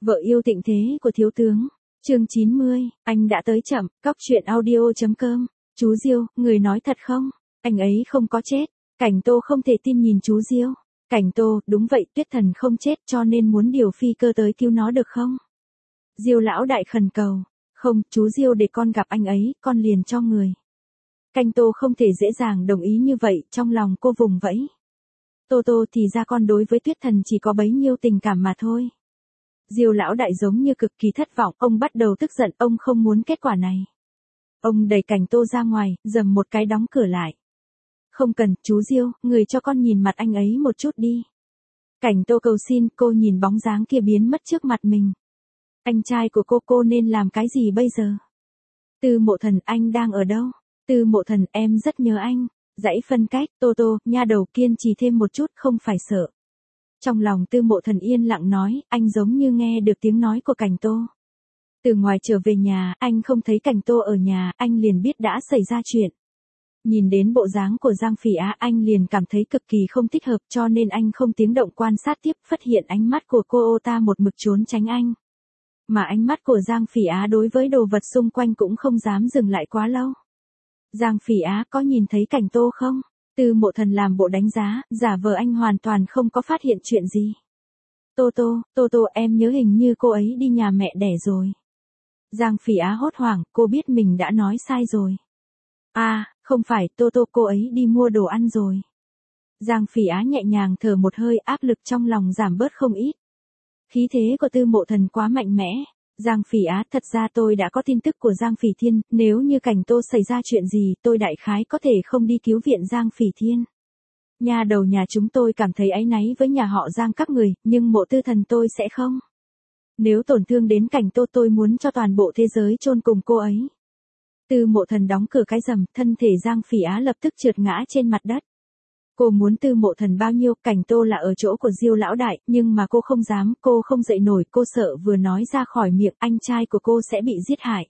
Vợ yêu tịnh thế của thiếu tướng. Chương 90, anh đã tới chậm. Cóc truyện audio.com. Chú Diêu, người nói thật không? Anh ấy không có chết. Cảnh Tô không thể tin nhìn chú Diêu. Cảnh Tô, đúng vậy, Tuyết Thần không chết cho nên muốn điều phi cơ tới cứu nó được không? Diêu lão đại khẩn cầu. Không, chú Diêu để con gặp anh ấy, con liền cho người. Cảnh Tô không thể dễ dàng đồng ý như vậy, trong lòng cô vùng vẫy. Tô thì ra con đối với Tuyết Thần chỉ có bấy nhiêu tình cảm mà thôi. Diêu lão đại giống như cực kỳ thất vọng, ông bắt đầu tức giận, ông không muốn kết quả này. Ông đẩy Cảnh Tô ra ngoài, dầm một cái đóng cửa lại. Không cần, chú Diêu, người cho con nhìn mặt anh ấy một chút đi. Cảnh Tô cầu xin, cô nhìn bóng dáng kia biến mất trước mặt mình. Anh trai của cô nên làm cái gì bây giờ? Tư Mộ Thần, anh đang ở đâu? Tư Mộ Thần, em rất nhớ anh. Dãy phân cách, Tô, nha đầu kiên trì thêm một chút, không phải sợ. Trong lòng Tư Mộ Thần yên lặng nói, anh giống như nghe được tiếng nói của Cảnh Tô. Từ ngoài trở về nhà, anh không thấy Cảnh Tô ở nhà, anh liền biết đã xảy ra chuyện. Nhìn đến bộ dáng của Giang Phỉ Á, anh liền cảm thấy cực kỳ không thích hợp cho nên anh không tiếng động quan sát tiếp, phát hiện ánh mắt của cô ta một mực trốn tránh anh. Mà ánh mắt của Giang Phỉ Á đối với đồ vật xung quanh cũng không dám dừng lại quá lâu. Giang Phỉ Á có nhìn thấy Cảnh Tô không? Tư Mộ Thần làm bộ đánh giá, giả vờ anh hoàn toàn không có phát hiện chuyện gì. Tô, em nhớ hình như cô ấy đi nhà mẹ đẻ rồi. Giang Phỉ Á hốt hoảng, cô biết mình đã nói sai rồi. À, không phải, Tô, cô ấy đi mua đồ ăn rồi. Giang Phỉ Á nhẹ nhàng thở một hơi, áp lực trong lòng giảm bớt không ít. Khí thế của Tư Mộ Thần quá mạnh mẽ. Giang Phỉ Á, thật ra tôi đã có tin tức của Giang Phỉ Thiên, nếu như Cảnh Tô xảy ra chuyện gì, tôi đại khái có thể không đi cứu viện Giang Phỉ Thiên. Nhà đầu nhà chúng tôi cảm thấy áy náy với nhà họ Giang các người, nhưng Mộ Tư Thần tôi sẽ không. Nếu tổn thương đến Cảnh Tô tôi muốn cho toàn bộ thế giới chôn cùng cô ấy. Tư Mộ Thần đóng cửa cái rầm, thân thể Giang Phỉ Á lập tức trượt ngã trên mặt đất. Cô muốn Tư Mộ Thần bao nhiêu, Cảnh Tô là ở chỗ của Diêu lão đại, nhưng mà cô không dám, cô không dậy nổi, cô sợ vừa nói ra khỏi miệng anh trai của cô sẽ bị giết hại.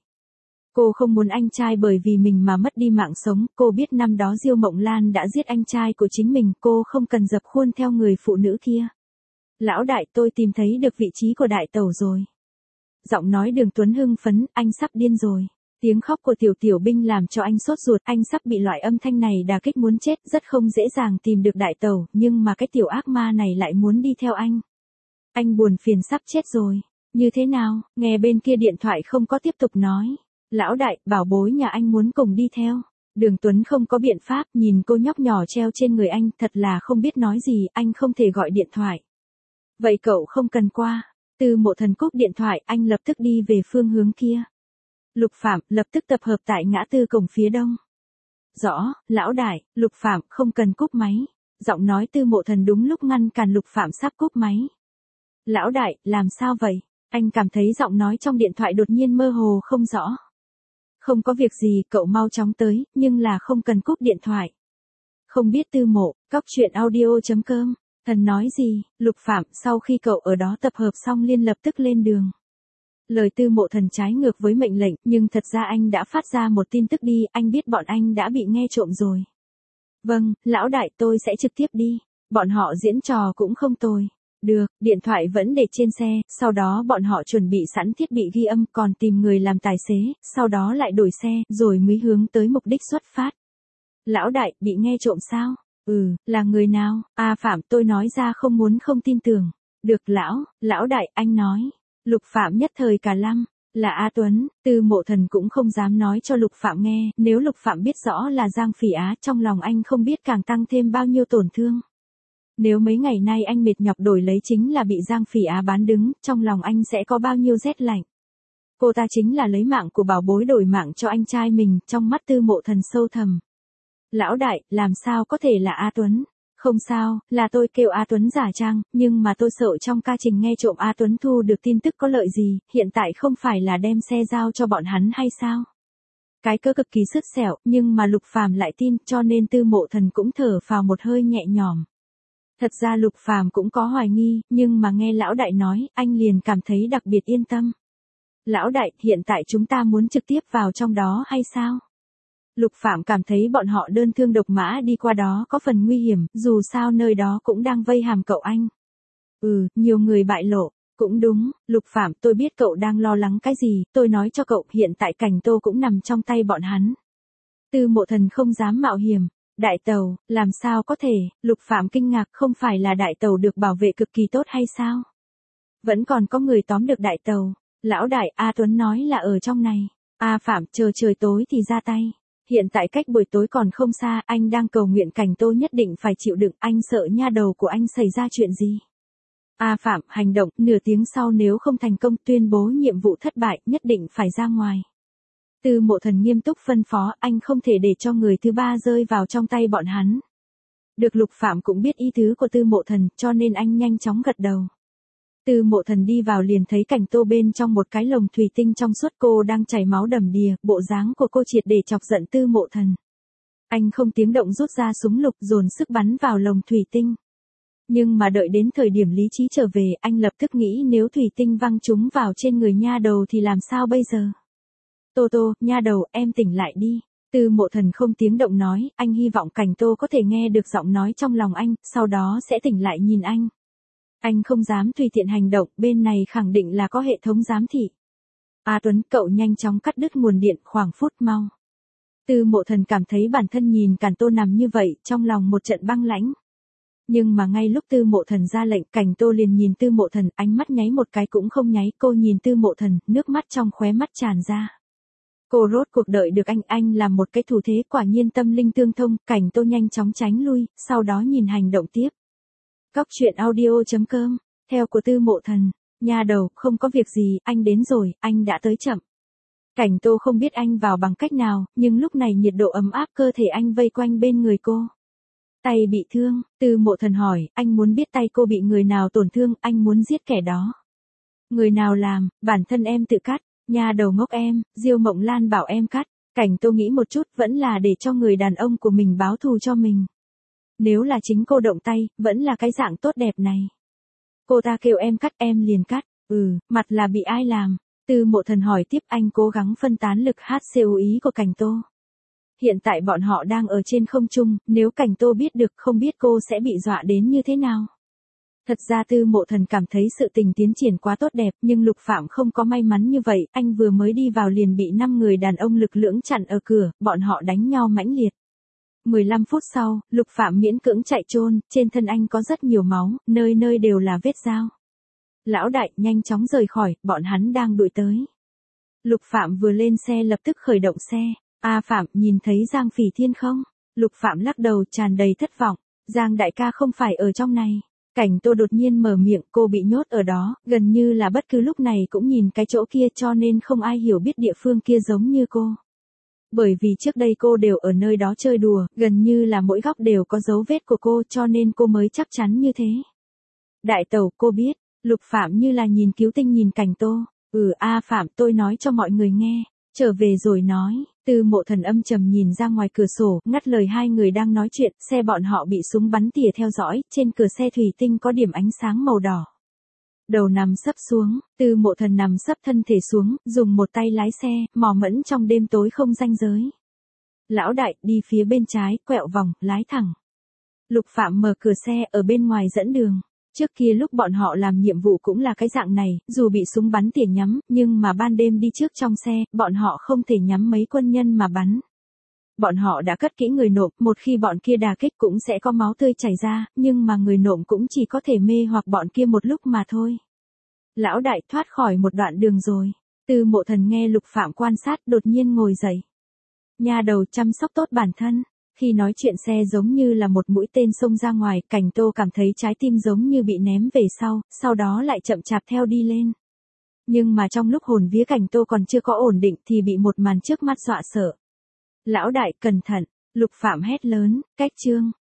Cô không muốn anh trai bởi vì mình mà mất đi mạng sống, cô biết năm đó Diêu Mộng Lan đã giết anh trai của chính mình, cô không cần dập khuôn theo người phụ nữ kia. Lão đại, tôi tìm thấy được vị trí của đại tẩu rồi. Giọng nói Đường Tuấn hưng phấn, anh sắp điên rồi. Tiếng khóc của Tiểu Binh làm cho anh sốt ruột, anh sắp bị loại âm thanh này đả kích muốn chết, rất không dễ dàng tìm được đại tẩu, nhưng mà cái tiểu ác ma này lại muốn đi theo anh. Anh buồn phiền sắp chết rồi. Như thế nào? Nghe bên kia điện thoại không có tiếp tục nói. Lão đại, bảo bối nhà anh muốn cùng đi theo. Đường Tuấn không có biện pháp, nhìn cô nhóc nhỏ treo trên người anh, thật là không biết nói gì, anh không thể gọi điện thoại. Vậy cậu không cần qua. Tư Mộ Thần cúp điện thoại, anh lập tức đi về phương hướng kia. Lục Phạm, lập tức tập hợp tại ngã tư cổng phía đông. Rõ, lão đại, Lục Phạm, không cần cúp máy. Giọng nói Tư Mộ Thần đúng lúc ngăn cản Lục Phạm sắp cúp máy. Lão đại, làm sao vậy? Anh cảm thấy giọng nói trong điện thoại đột nhiên mơ hồ không rõ. Không có việc gì, cậu mau chóng tới, nhưng là không cần cúp điện thoại. Không biết Tư Mộ, Cóc truyện audio.com. Thần nói gì? Lục Phạm, sau khi cậu ở đó tập hợp xong liền lập tức lên đường. Lời Tư Mộ Thần trái ngược với mệnh lệnh, nhưng thật ra anh đã phát ra một tin tức đi, anh biết bọn anh đã bị nghe trộm rồi. Vâng, lão đại, tôi sẽ trực tiếp đi. Bọn họ diễn trò cũng không tồi. Được, điện thoại vẫn để trên xe, sau đó bọn họ chuẩn bị sẵn thiết bị ghi âm, còn tìm người làm tài xế, sau đó lại đổi xe, rồi mới hướng tới mục đích xuất phát. Lão đại, bị nghe trộm sao? Là người nào? À Phạm, tôi nói ra không muốn không tin tưởng. Được lão đại, anh nói. Lục Phạm nhất thời cả lăm, là A Tuấn. Tư Mộ Thần cũng không dám nói cho Lục Phạm nghe, nếu Lục Phạm biết rõ là Giang Phỉ Á, trong lòng anh không biết càng tăng thêm bao nhiêu tổn thương. Nếu mấy ngày nay anh mệt nhọc đổi lấy chính là bị Giang Phỉ Á bán đứng, trong lòng anh sẽ có bao nhiêu rét lạnh. Cô ta chính là lấy mạng của bảo bối đổi mạng cho anh trai mình, trong mắt Tư Mộ Thần sâu thầm. Lão đại, làm sao có thể là A Tuấn? Không sao, là tôi kêu A Tuấn giả trang, nhưng mà tôi sợ trong ca trình nghe trộm A Tuấn thu được tin tức có lợi gì, hiện tại không phải là đem xe giao cho bọn hắn hay sao? Cái cớ cực kỳ sứt sẹo, nhưng mà Lục Phàm lại tin, cho nên Tư Mộ Thần cũng thở phào một hơi nhẹ nhõm. Thật ra Lục Phàm cũng có hoài nghi, nhưng mà nghe lão đại nói, anh liền cảm thấy đặc biệt yên tâm. Lão đại, hiện tại chúng ta muốn trực tiếp vào trong đó hay sao? Lục Phạm cảm thấy bọn họ đơn thương độc mã đi qua đó có phần nguy hiểm, dù sao nơi đó cũng đang vây hàm cậu anh. Nhiều người bại lộ. Cũng đúng, Lục Phạm, tôi biết cậu đang lo lắng cái gì, tôi nói cho cậu, hiện tại Cảnh Tô cũng nằm trong tay bọn hắn. Tư Mộ Thần không dám mạo hiểm. Đại tàu, làm sao có thể, Lục Phạm kinh ngạc, không phải là đại tàu được bảo vệ cực kỳ tốt hay sao? Vẫn còn có người tóm được đại tàu. Lão đại, A Tuấn nói là ở trong này. A Phạm, chờ trời tối thì ra tay. Hiện tại cách buổi tối còn không xa, anh đang cầu nguyện Cảnh Tô nhất định phải chịu đựng, anh sợ nha đầu của anh xảy ra chuyện gì. A Phạm, hành động, nửa tiếng sau nếu không thành công tuyên bố nhiệm vụ thất bại, nhất định phải ra ngoài. Tư Mộ Thần nghiêm túc phân phó, anh không thể để cho người thứ ba rơi vào trong tay bọn hắn. Được, Lục Phạm cũng biết ý tứ của Tư Mộ Thần, cho nên anh nhanh chóng gật đầu. Tư Mộ Thần đi vào liền thấy Cảnh Tô bên trong một cái lồng thủy tinh trong suốt, cô đang chảy máu đầm đìa, bộ dáng của cô triệt để chọc giận Tư Mộ Thần. Anh không tiếng động rút ra súng lục dồn sức bắn vào lồng thủy tinh. Nhưng mà đợi đến thời điểm lý trí trở về, anh lập tức nghĩ nếu thủy tinh văng trúng vào trên người nha đầu thì làm sao bây giờ? Tô Tô, nha đầu, em tỉnh lại đi. Tư Mộ Thần không tiếng động nói, anh hy vọng Cảnh Tô có thể nghe được giọng nói trong lòng anh, sau đó sẽ tỉnh lại nhìn anh. Anh không dám tùy tiện hành động, bên này khẳng định là có hệ thống giám thị. A Tuấn, cậu nhanh chóng cắt đứt nguồn điện, khoảng phút mau. Tư Mộ Thần cảm thấy bản thân nhìn Cảnh Tô nằm như vậy, trong lòng một trận băng lãnh. Nhưng mà ngay lúc Tư Mộ Thần ra lệnh, Cảnh Tô liền nhìn Tư Mộ Thần, ánh mắt nháy một cái cũng không nháy, cô nhìn Tư Mộ Thần, nước mắt trong khóe mắt tràn ra. Cô rốt cuộc đợi được anh làm một cái thủ thế, quả nhiên tâm linh tương thông, Cảnh Tô nhanh chóng tránh lui, sau đó nhìn hành động tiếp. Cóc truyện audio.com, theo của Tư Mộ Thần, nha đầu, không có việc gì, anh đến rồi, anh đã tới chậm. Cảnh Tô không biết anh vào bằng cách nào, nhưng lúc này nhiệt độ ấm áp cơ thể anh vây quanh bên người cô. Tay bị thương, Tư Mộ Thần hỏi, anh muốn biết tay cô bị người nào tổn thương, anh muốn giết kẻ đó. Người nào làm, bản thân em tự cắt, nha đầu ngốc em, Diêu Mộng Lan bảo em cắt. Cảnh Tô nghĩ một chút, vẫn là để cho người đàn ông của mình báo thù cho mình. Nếu là chính cô động tay, vẫn là cái dạng tốt đẹp này. Cô ta kêu em cắt em liền cắt, mặt là bị ai làm? Tư Mộ Thần hỏi tiếp, anh cố gắng phân tán lực HCU ý của Cảnh Tô. Hiện tại bọn họ đang ở trên không trung, nếu Cảnh Tô biết được không biết cô sẽ bị dọa đến như thế nào. Thật ra Tư Mộ Thần cảm thấy sự tình tiến triển quá tốt đẹp, nhưng Lục Phạm không có may mắn như vậy, anh vừa mới đi vào liền bị 5 người đàn ông lực lưỡng chặn ở cửa, bọn họ đánh nhau mãnh liệt. 15 phút sau, Lục Phạm miễn cưỡng chạy trôn, trên thân anh có rất nhiều máu, nơi nơi đều là vết dao. Lão đại, nhanh chóng rời khỏi, bọn hắn đang đuổi tới. Lục Phạm vừa lên xe lập tức khởi động xe. A Phạm, nhìn thấy Giang Phỉ Thiên không? Lục Phạm lắc đầu tràn đầy thất vọng. Giang đại ca không phải ở trong này. Cảnh Tô đột nhiên mở miệng, cô bị nhốt ở đó, gần như là bất cứ lúc này cũng nhìn cái chỗ kia, cho nên không ai hiểu biết địa phương kia giống như cô. Bởi vì trước đây cô đều ở nơi đó chơi đùa, gần như là mỗi góc đều có dấu vết của cô, cho nên cô mới chắc chắn như thế. Đại tẩu, cô biết. Lục Phạm như là nhìn cứu tinh nhìn Cảnh Tô. A Phạm, tôi nói cho mọi người nghe. Trở về rồi nói. Tư Mộ Thần âm trầm nhìn ra ngoài cửa sổ, ngắt lời hai người đang nói chuyện, xe bọn họ bị súng bắn tỉa theo dõi, trên cửa xe thủy tinh có điểm ánh sáng màu đỏ. Đầu nằm sấp xuống, Tư Mộ Thần nằm sấp thân thể xuống, dùng một tay lái xe, mò mẫm trong đêm tối không ranh giới. Lão đại, đi phía bên trái, quẹo vòng, lái thẳng. Lục Phạm mở cửa xe ở bên ngoài dẫn đường. Trước kia lúc bọn họ làm nhiệm vụ cũng là cái dạng này, dù bị súng bắn tỉa nhắm, nhưng mà ban đêm đi trước trong xe, bọn họ không thể nhắm mấy quân nhân mà bắn. Bọn họ đã cất kỹ người nộm, một khi bọn kia đả kích cũng sẽ có máu tươi chảy ra, nhưng mà người nộm cũng chỉ có thể mê hoặc bọn kia một lúc mà thôi. Lão đại, thoát khỏi một đoạn đường rồi. Tư Mộ Thần nghe Lục Phạm quan sát, đột nhiên ngồi dậy. Nha đầu, chăm sóc tốt bản thân. Khi nói chuyện xe giống như là một mũi tên xông ra ngoài, Cảnh Tô cảm thấy trái tim giống như bị ném về sau đó lại chậm chạp theo đi lên. Nhưng mà trong lúc hồn vía Cảnh Tô còn chưa có ổn định thì bị một màn trước mắt dọa sợ. Lão đại, cẩn thận, Lục Phạm hét lớn, cách chương.